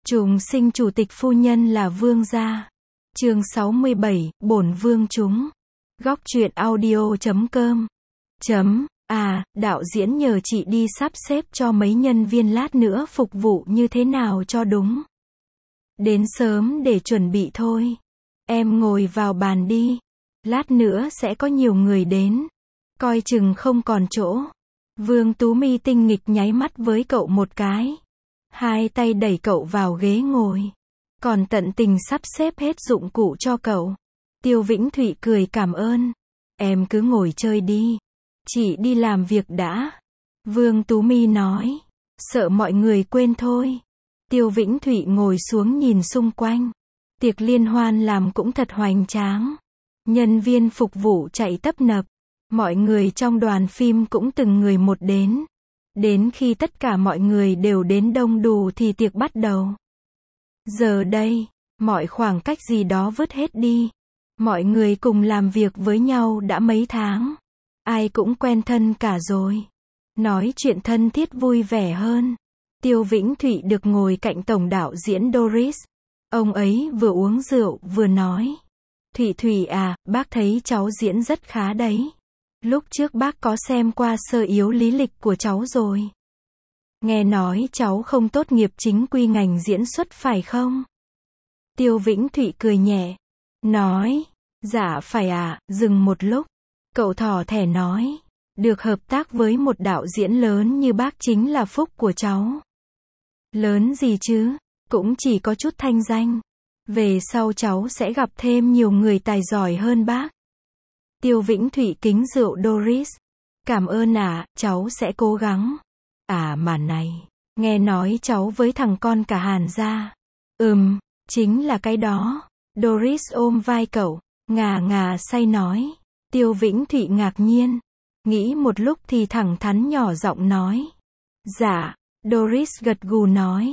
Trùng sinh chủ tịch phu nhân là vương gia. Chương 67, bổn vương chúng. Góc truyện audio.com. Đạo diễn nhờ chị đi sắp xếp cho mấy nhân viên lát nữa phục vụ như thế nào cho đúng. Đến sớm để chuẩn bị thôi. Em ngồi vào bàn đi. Lát nữa sẽ có nhiều người đến. Coi chừng không còn chỗ. Vương Tú My tinh nghịch nháy mắt với cậu một cái. Hai tay đẩy cậu vào ghế ngồi. Còn tận tình sắp xếp hết dụng cụ cho cậu. Tiêu Vĩnh Thụy cười cảm ơn. Em cứ ngồi chơi đi. Chị đi làm việc đã. Vương Tú My nói. Sợ mọi người quên thôi. Tiêu Vĩnh Thụy ngồi xuống nhìn xung quanh. Tiệc liên hoan làm cũng thật hoành tráng. Nhân viên phục vụ chạy tấp nập. Mọi người trong đoàn phim cũng từng người một đến. Đến khi tất cả mọi người đều đến đông đủ thì tiệc bắt đầu. Giờ đây, mọi khoảng cách gì đó vứt hết đi. Mọi người cùng làm việc với nhau đã mấy tháng. Ai cũng quen thân cả rồi. Nói chuyện thân thiết vui vẻ hơn. Tiêu Vĩnh Thụy được ngồi cạnh tổng đạo diễn Doris. Ông ấy vừa uống rượu vừa nói. Thụy à, bác thấy cháu diễn rất khá đấy. Lúc trước bác có xem qua sơ yếu lý lịch của cháu rồi. Nghe nói cháu không tốt nghiệp chính quy ngành diễn xuất phải không? Tiêu Vĩnh Thụy cười nhẹ. Nói. Dạ phải à, dừng một lúc. Cậu thỏ thẻ nói. Được hợp tác với một đạo diễn lớn như bác chính là phúc của cháu. Lớn gì chứ, cũng chỉ có chút thanh danh. Về sau cháu sẽ gặp thêm nhiều người tài giỏi hơn bác. Tiêu Vĩnh Thụy kính rượu Doris. Cảm ơn ạ, cháu sẽ cố gắng. Mà này, nghe nói cháu với thằng con cả Hàn gia. Chính là cái đó. Doris ôm vai cậu, ngà say nói. Tiêu Vĩnh Thụy ngạc nhiên. Nghĩ một lúc thì thẳng thắn nhỏ giọng nói. Dạ, Doris gật gù nói.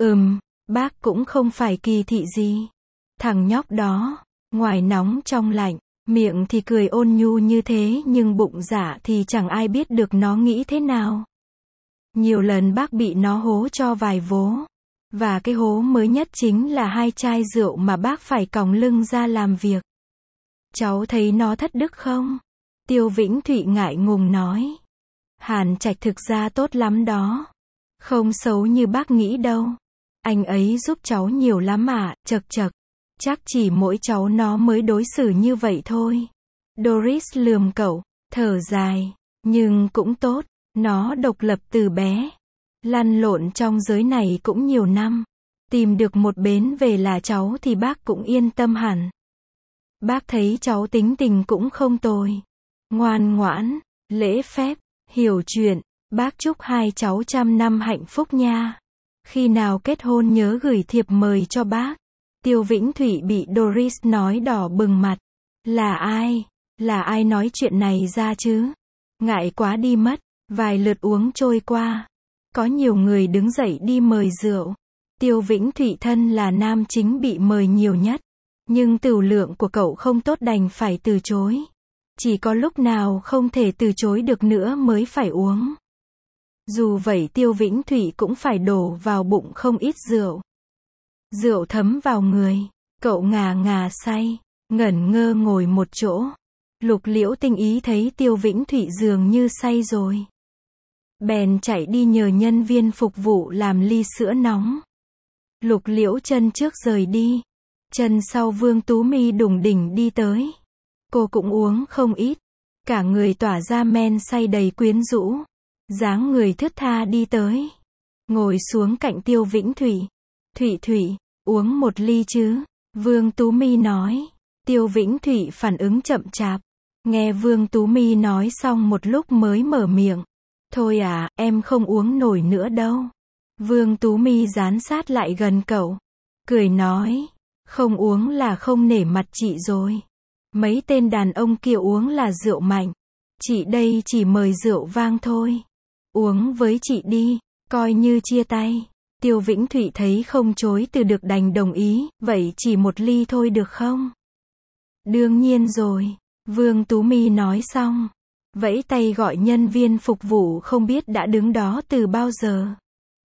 Bác cũng không phải kỳ thị gì. Thằng nhóc đó, ngoài nóng trong lạnh, miệng thì cười ôn nhu như thế nhưng bụng dạ thì chẳng ai biết được nó nghĩ thế nào. Nhiều lần bác bị nó hố cho vài vố. Và cái hố mới nhất chính là 2 chai rượu mà bác phải còng lưng ra làm việc. Cháu thấy nó thất đức không? Tiêu Vĩnh Thụy ngại ngùng nói. Hàn Trạch thực ra tốt lắm đó. Không xấu như bác nghĩ đâu. Anh ấy giúp cháu nhiều lắm ạ, chật. Chắc chỉ mỗi cháu nó mới đối xử như vậy thôi. Doris lườm cậu, thở dài. Nhưng cũng tốt, nó độc lập từ bé. Lăn lộn trong giới này cũng nhiều năm. Tìm được một bến về là cháu thì bác cũng yên tâm hẳn. Bác thấy cháu tính tình cũng không tồi. Ngoan ngoãn, lễ phép, hiểu chuyện. Bác chúc hai cháu 100 năm hạnh phúc nha. Khi nào kết hôn nhớ gửi thiệp mời cho bác. Tiêu Vĩnh Thụy bị Doris nói đỏ bừng mặt. Là ai? Là ai nói chuyện này ra chứ? Ngại quá đi mất. Vài lượt uống trôi qua. Có nhiều người đứng dậy đi mời rượu. Tiêu Vĩnh Thụy thân là nam chính bị mời nhiều nhất. Nhưng tửu lượng của cậu không tốt đành phải từ chối. Chỉ có lúc nào không thể từ chối được nữa mới phải uống. Dù vậy Tiêu Vĩnh Thụy cũng phải đổ vào bụng không ít rượu. Rượu thấm vào người. Cậu ngà say. Ngẩn ngơ ngồi một chỗ. Lục Liễu Tinh ý thấy Tiêu Vĩnh Thụy dường như say rồi. Bèn chạy đi nhờ nhân viên phục vụ làm ly sữa nóng. Lục Liễu chân trước rời đi. Chân sau Vương Tú My đủng đỉnh đi tới. Cô cũng uống không ít. Cả người tỏa ra men say đầy quyến rũ. Dáng người thướt tha đi tới. Ngồi xuống cạnh Tiêu Vĩnh Thụy. Thụy, uống một ly chứ? Vương Tú My nói. Tiêu Vĩnh Thụy phản ứng chậm chạp. Nghe Vương Tú My nói xong một lúc mới mở miệng. Thôi à, em không uống nổi nữa đâu. Vương Tú My dán sát lại gần cậu. Cười nói. Không uống là không nể mặt chị rồi. Mấy tên đàn ông kia uống là rượu mạnh. Chị đây chỉ mời rượu vang thôi. Uống với chị đi, coi như chia tay. Tiêu Vĩnh Thụy thấy không chối từ được đành đồng ý. Vậy chỉ một ly thôi được không? Đương nhiên rồi. Vương Tú My nói xong. Vẫy tay gọi nhân viên phục vụ không biết đã đứng đó từ bao giờ.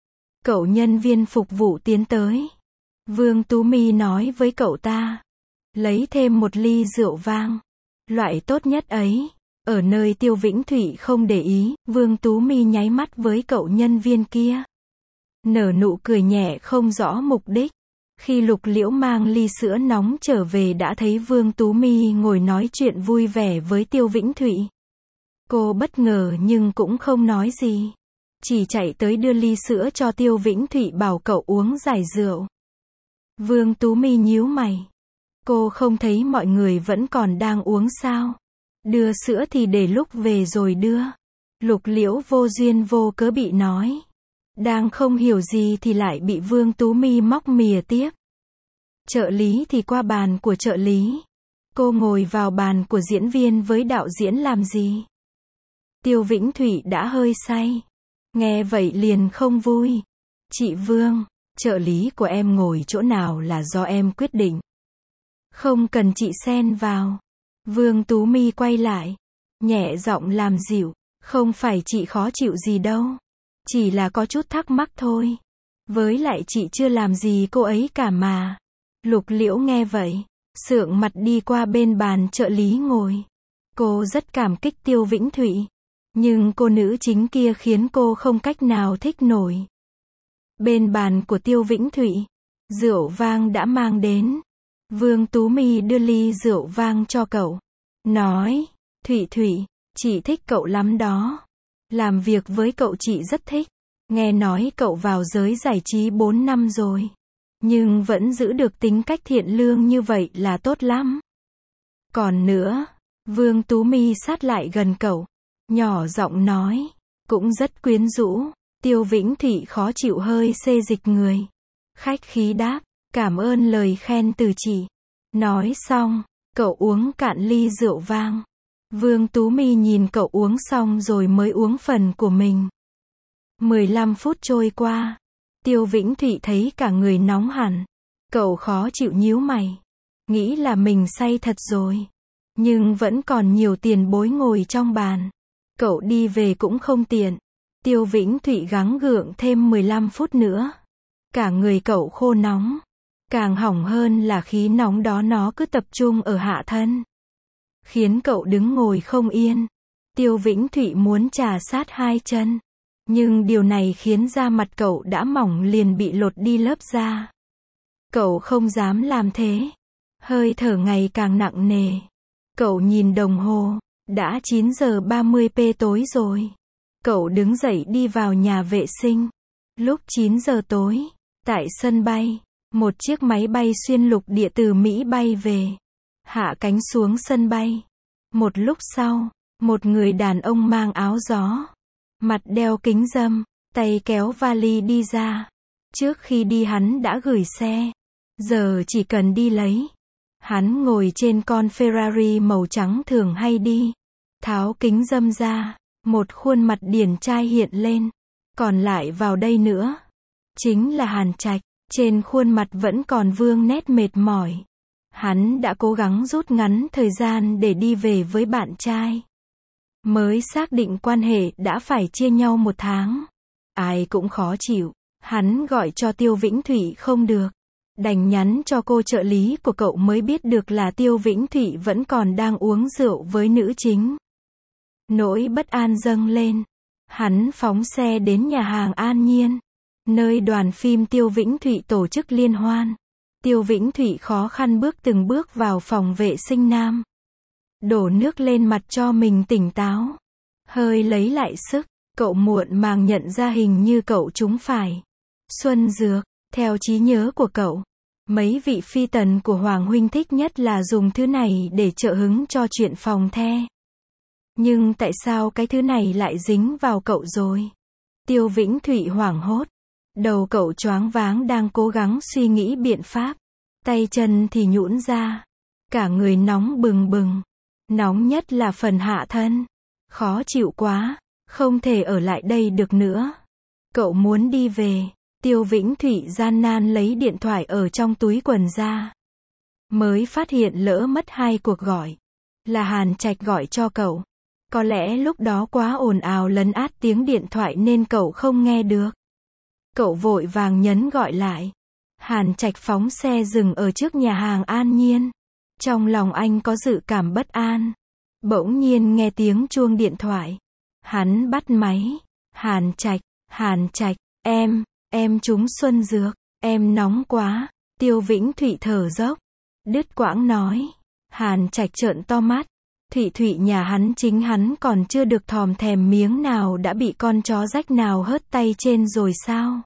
Cậu nhân viên phục vụ tiến tới. Vương Tú My nói với cậu ta. Lấy thêm một ly rượu vang. Loại tốt nhất ấy. Ở nơi Tiêu Vĩnh Thụy không để ý, Vương Tú My nháy mắt với cậu nhân viên kia. Nở nụ cười nhẹ không rõ mục đích. Khi Lục Liễu mang ly sữa nóng trở về đã thấy Vương Tú My ngồi nói chuyện vui vẻ với Tiêu Vĩnh Thụy. Cô bất ngờ nhưng cũng không nói gì. Chỉ chạy tới đưa ly sữa cho Tiêu Vĩnh Thụy bảo cậu uống giải rượu. Vương Tú My nhíu mày. Cô không thấy mọi người vẫn còn đang uống sao? Đưa sữa thì để lúc về rồi đưa. Lục Liễu vô duyên vô cớ bị nói. Đang không hiểu gì thì lại bị Vương Tú My móc mìa tiếp. Trợ lý thì qua bàn của trợ lý. Cô ngồi vào bàn của diễn viên với đạo diễn làm gì? Tiêu Vĩnh Thụy đã hơi say. Nghe vậy liền không vui. Chị Vương, trợ lý của em ngồi chỗ nào là do em quyết định. Không cần chị xen vào. Vương Tú My quay lại. Nhẹ giọng làm dịu. Không phải chị khó chịu gì đâu. Chỉ là có chút thắc mắc thôi. Với lại chị chưa làm gì cô ấy cả mà. Lục Liễu nghe vậy. Sượng mặt đi qua bên bàn trợ lý ngồi. Cô rất cảm kích Tiêu Vĩnh Thụy. Nhưng cô nữ chính kia khiến cô không cách nào thích nổi. Bên bàn của Tiêu Vĩnh Thụy. Rượu vang đã mang đến. Vương Tú My đưa ly rượu vang cho cậu. Nói. Thụy Thụy, chị thích cậu lắm đó. Làm việc với cậu chị rất thích. Nghe nói cậu vào giới giải trí 4 năm rồi. Nhưng vẫn giữ được tính cách thiện lương như vậy là tốt lắm. Còn nữa, Vương Tú My sát lại gần cậu. Nhỏ giọng nói. Cũng rất quyến rũ. Tiêu Vĩnh Thụy khó chịu hơi xê dịch người. Khách khí đáp. Cảm ơn lời khen từ chị. Nói xong, cậu uống cạn ly rượu vang. Vương Tú My nhìn cậu uống xong rồi mới uống phần của mình. 15 phút trôi qua. Tiêu Vĩnh Thụy thấy cả người nóng hẳn. Cậu khó chịu nhíu mày. Nghĩ là mình say thật rồi. Nhưng vẫn còn nhiều tiền bối ngồi trong bàn. Cậu đi về cũng không tiện. Tiêu Vĩnh Thụy gắng gượng thêm 15 phút nữa. Cả người cậu khô nóng. Càng hỏng hơn là khí nóng đó nó cứ tập trung ở hạ thân. Khiến cậu đứng ngồi không yên. Tiêu Vĩnh Thụy muốn trà sát hai chân. Nhưng điều này khiến da mặt cậu đã mỏng liền bị lột đi lớp da. Cậu không dám làm thế. Hơi thở ngày càng nặng nề. Cậu nhìn đồng hồ. Đã 9 giờ 30 tối rồi. Cậu đứng dậy đi vào nhà vệ sinh. Lúc 9 giờ tối, tại sân bay, một chiếc máy bay xuyên lục địa từ Mỹ bay về. Hạ cánh xuống sân bay. Một lúc sau, một người đàn ông mang áo gió, mặt đeo kính râm, tay kéo vali đi ra. Trước khi đi hắn đã gửi xe. Giờ chỉ cần đi lấy. Hắn ngồi trên con Ferrari màu trắng thường hay đi. Tháo kính râm ra. Một khuôn mặt điển trai hiện lên. Còn lại vào đây nữa. Chính là Hàn Trạch. Trên khuôn mặt vẫn còn vương nét mệt mỏi. Hắn đã cố gắng rút ngắn thời gian để đi về với bạn trai. Mới xác định quan hệ đã phải chia nhau 1 tháng. Ai cũng khó chịu. Hắn gọi cho Tiêu Vĩnh Thụy không được. Đành nhắn cho cô trợ lý của cậu mới biết được là Tiêu Vĩnh Thụy vẫn còn đang uống rượu với nữ chính. Nỗi bất an dâng lên. Hắn phóng xe đến nhà hàng An Nhiên, nơi đoàn phim Tiêu Vĩnh Thụy tổ chức liên hoan. Tiêu Vĩnh Thụy khó khăn bước từng bước vào phòng vệ sinh nam. Đổ nước lên mặt cho mình tỉnh táo. Hơi lấy lại sức, cậu muộn màng nhận ra hình như cậu trúng phải xuân dược. Theo trí nhớ của cậu, mấy vị phi tần của Hoàng huynh thích nhất là dùng thứ này để trợ hứng cho chuyện phòng the. Nhưng tại sao cái thứ này lại dính vào cậu rồi? Tiêu Vĩnh Thụy hoảng hốt. Đầu cậu choáng váng đang cố gắng suy nghĩ biện pháp. Tay chân thì nhũn ra. Cả người nóng bừng bừng. Nóng nhất là phần hạ thân. Khó chịu quá. Không thể ở lại đây được nữa. Cậu muốn đi về. Tiêu Vĩnh Thụy gian nan lấy điện thoại ở trong túi quần ra. Mới phát hiện lỡ mất 2 cuộc gọi. Là Hàn Trạch gọi cho cậu. Có lẽ lúc đó quá ồn ào lấn át tiếng điện thoại nên cậu không nghe được. Cậu vội vàng nhấn gọi lại. Hàn Trạch phóng xe dừng ở trước nhà hàng An Nhiên. Trong lòng anh có dự cảm bất an. Bỗng nhiên nghe tiếng chuông điện thoại. Hắn bắt máy. Hàn Trạch, em trúng xuân dược, em nóng quá. Tiêu Vĩnh Thụy thở dốc. Đứt quãng nói. Hàn Trạch trợn to mắt. Thụy nhà hắn chính hắn còn chưa được thòm thèm miếng nào đã bị con chó rách nào hớt tay trên rồi sao?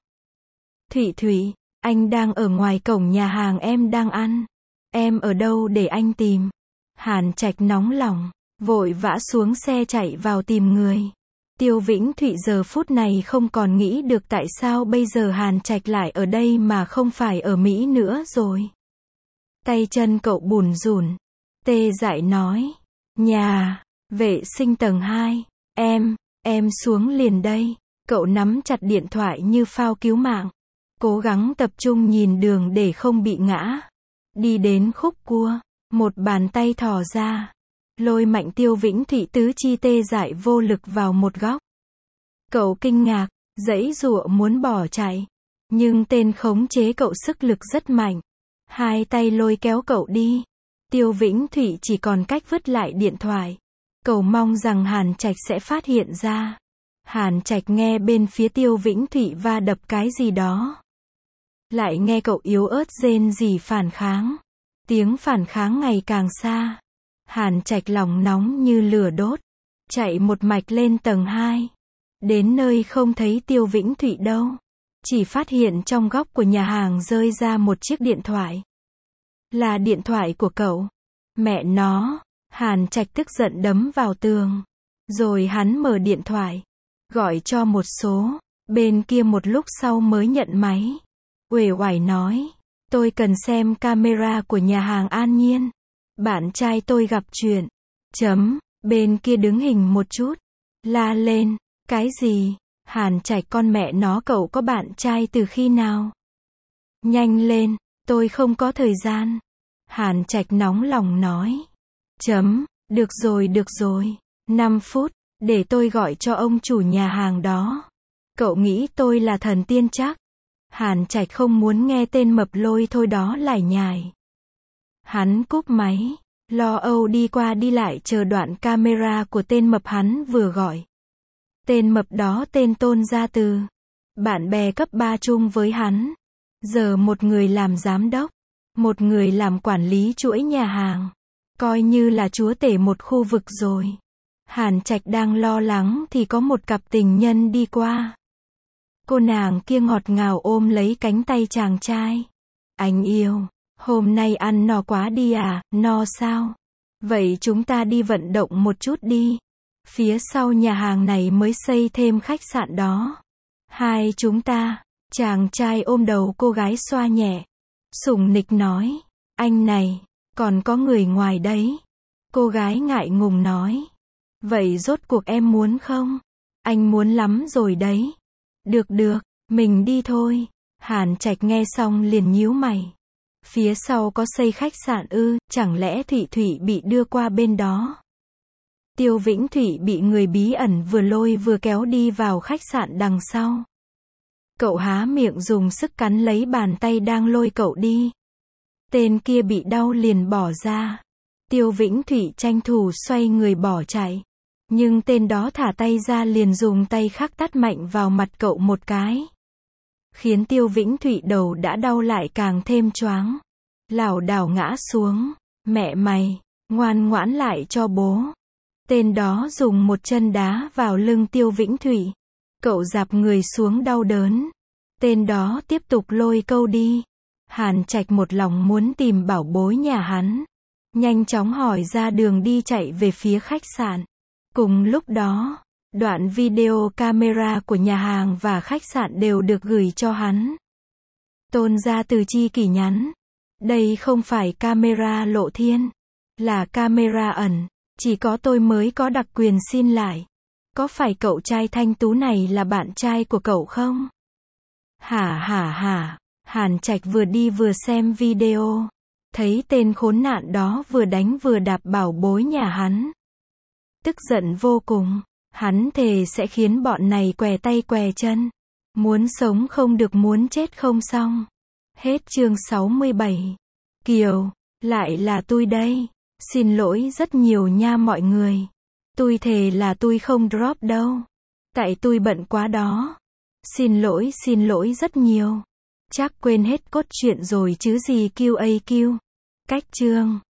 Thụy, anh đang ở ngoài cổng nhà hàng em đang ăn. Em ở đâu để anh tìm? Hàn Trạch nóng lòng, vội vã xuống xe chạy vào tìm người. Tiêu Vĩnh Thụy giờ phút này không còn nghĩ được tại sao bây giờ Hàn Trạch lại ở đây mà không phải ở Mỹ nữa rồi. Tay chân cậu bủn rủn, tê dại nói. Nhà, vệ sinh tầng 2, em xuống liền đây. Cậu nắm chặt điện thoại như phao cứu mạng. Cố gắng tập trung nhìn đường để không bị ngã. Đi đến khúc cua, một bàn tay thò ra. Lôi mạnh Tiêu Vĩnh Thụy tứ chi tê dại vô lực vào một góc. Cậu kinh ngạc, giãy giụa muốn bỏ chạy. Nhưng tên khống chế cậu sức lực rất mạnh. Hai tay lôi kéo cậu đi. Tiêu Vĩnh Thụy chỉ còn cách vứt lại điện thoại. Cậu mong rằng Hàn Trạch sẽ phát hiện ra. Hàn Trạch nghe bên phía Tiêu Vĩnh Thụy va đập cái gì đó. Lại nghe cậu yếu ớt rên rỉ phản kháng. Tiếng phản kháng ngày càng xa. Hàn Trạch lòng nóng như lửa đốt. Chạy một mạch lên tầng 2. Đến nơi không thấy Tiêu Vĩnh Thụy đâu. Chỉ phát hiện trong góc của nhà hàng rơi ra một chiếc điện thoại. Là điện thoại của cậu. Mẹ nó. Hàn Trạch tức giận đấm vào tường. Rồi hắn mở điện thoại. Gọi cho một số. Bên kia một lúc sau mới nhận máy. Uể oải nói. Tôi cần xem camera của nhà hàng An Nhiên. Bạn trai tôi gặp chuyện. Bên kia đứng hình một chút. La lên. Cái gì? Hàn Trạch con mẹ nó cậu có bạn trai từ khi nào? Nhanh lên. Tôi không có thời gian. Hàn Trạch nóng lòng nói. Được rồi. 5 phút. Để tôi gọi cho ông chủ nhà hàng đó. Cậu nghĩ tôi là thần tiên chắc? Hàn Trạch không muốn nghe tên mập lôi thôi đó lải nhải. Hắn cúp máy. Lo âu đi qua đi lại chờ đoạn camera của tên mập hắn vừa gọi. Tên mập đó tên Tôn Gia Từ. Bạn bè cấp 3 chung với hắn. Giờ một người làm giám đốc. Một người làm quản lý chuỗi nhà hàng. Coi như là chúa tể một khu vực rồi. Hàn Trạch đang lo lắng thì có một cặp tình nhân đi qua. Cô nàng kia ngọt ngào ôm lấy cánh tay chàng trai. Anh yêu, hôm nay ăn no quá đi à? No sao? Vậy chúng ta đi vận động một chút đi. Phía sau nhà hàng này mới xây thêm khách sạn đó. Hai chúng ta. Chàng trai ôm đầu cô gái xoa nhẹ. Sủng nịch nói. Anh này, còn có người ngoài đấy. Cô gái ngại ngùng nói. Vậy rốt cuộc em muốn không? Anh muốn lắm rồi đấy. Được, mình đi thôi. Hàn Trạch nghe xong liền nhíu mày. Phía sau có xây khách sạn ư? Chẳng lẽ Thụy bị đưa qua bên đó? Tiêu Vĩnh Thụy bị người bí ẩn vừa lôi vừa kéo đi vào khách sạn đằng sau. Cậu há miệng dùng sức cắn lấy bàn tay đang lôi cậu đi. Tên kia bị đau liền bỏ ra. Tiêu Vĩnh Thụy tranh thủ xoay người bỏ chạy. Nhưng tên đó thả tay ra liền dùng tay khác tát mạnh vào mặt cậu một cái. Khiến Tiêu Vĩnh Thụy đầu đã đau lại càng thêm choáng. Lảo đảo ngã xuống. Mẹ mày, ngoan ngoãn lại cho bố. Tên đó dùng một chân đá vào lưng Tiêu Vĩnh Thụy. Cậu dạp người xuống đau đớn. Tên đó tiếp tục lôi câu đi. Hàn Trạch một lòng muốn tìm bảo bối nhà hắn. Nhanh chóng hỏi ra đường đi chạy về phía khách sạn. Cùng lúc đó, đoạn video camera của nhà hàng và khách sạn đều được gửi cho hắn. Tôn Gia Từ chi kỷ nhắn. Đây không phải camera lộ thiên. Là camera ẩn. Chỉ có tôi mới có đặc quyền xin lại. Có phải cậu trai thanh tú này là bạn trai của cậu không? Hả. Hàn Trạch vừa đi vừa xem video. Thấy tên khốn nạn đó vừa đánh vừa đạp bảo bối nhà hắn. Tức giận vô cùng. Hắn thề sẽ khiến bọn này què tay què chân. Muốn sống không được, muốn chết không xong. Hết chương 67. Kiều, lại là tôi đây. Xin lỗi rất nhiều nha mọi người. Tôi thề là tôi không drop đâu. Tại tôi bận quá đó. Xin lỗi rất nhiều. Chắc quên hết cốt truyện rồi chứ gì QAQ. Cách chương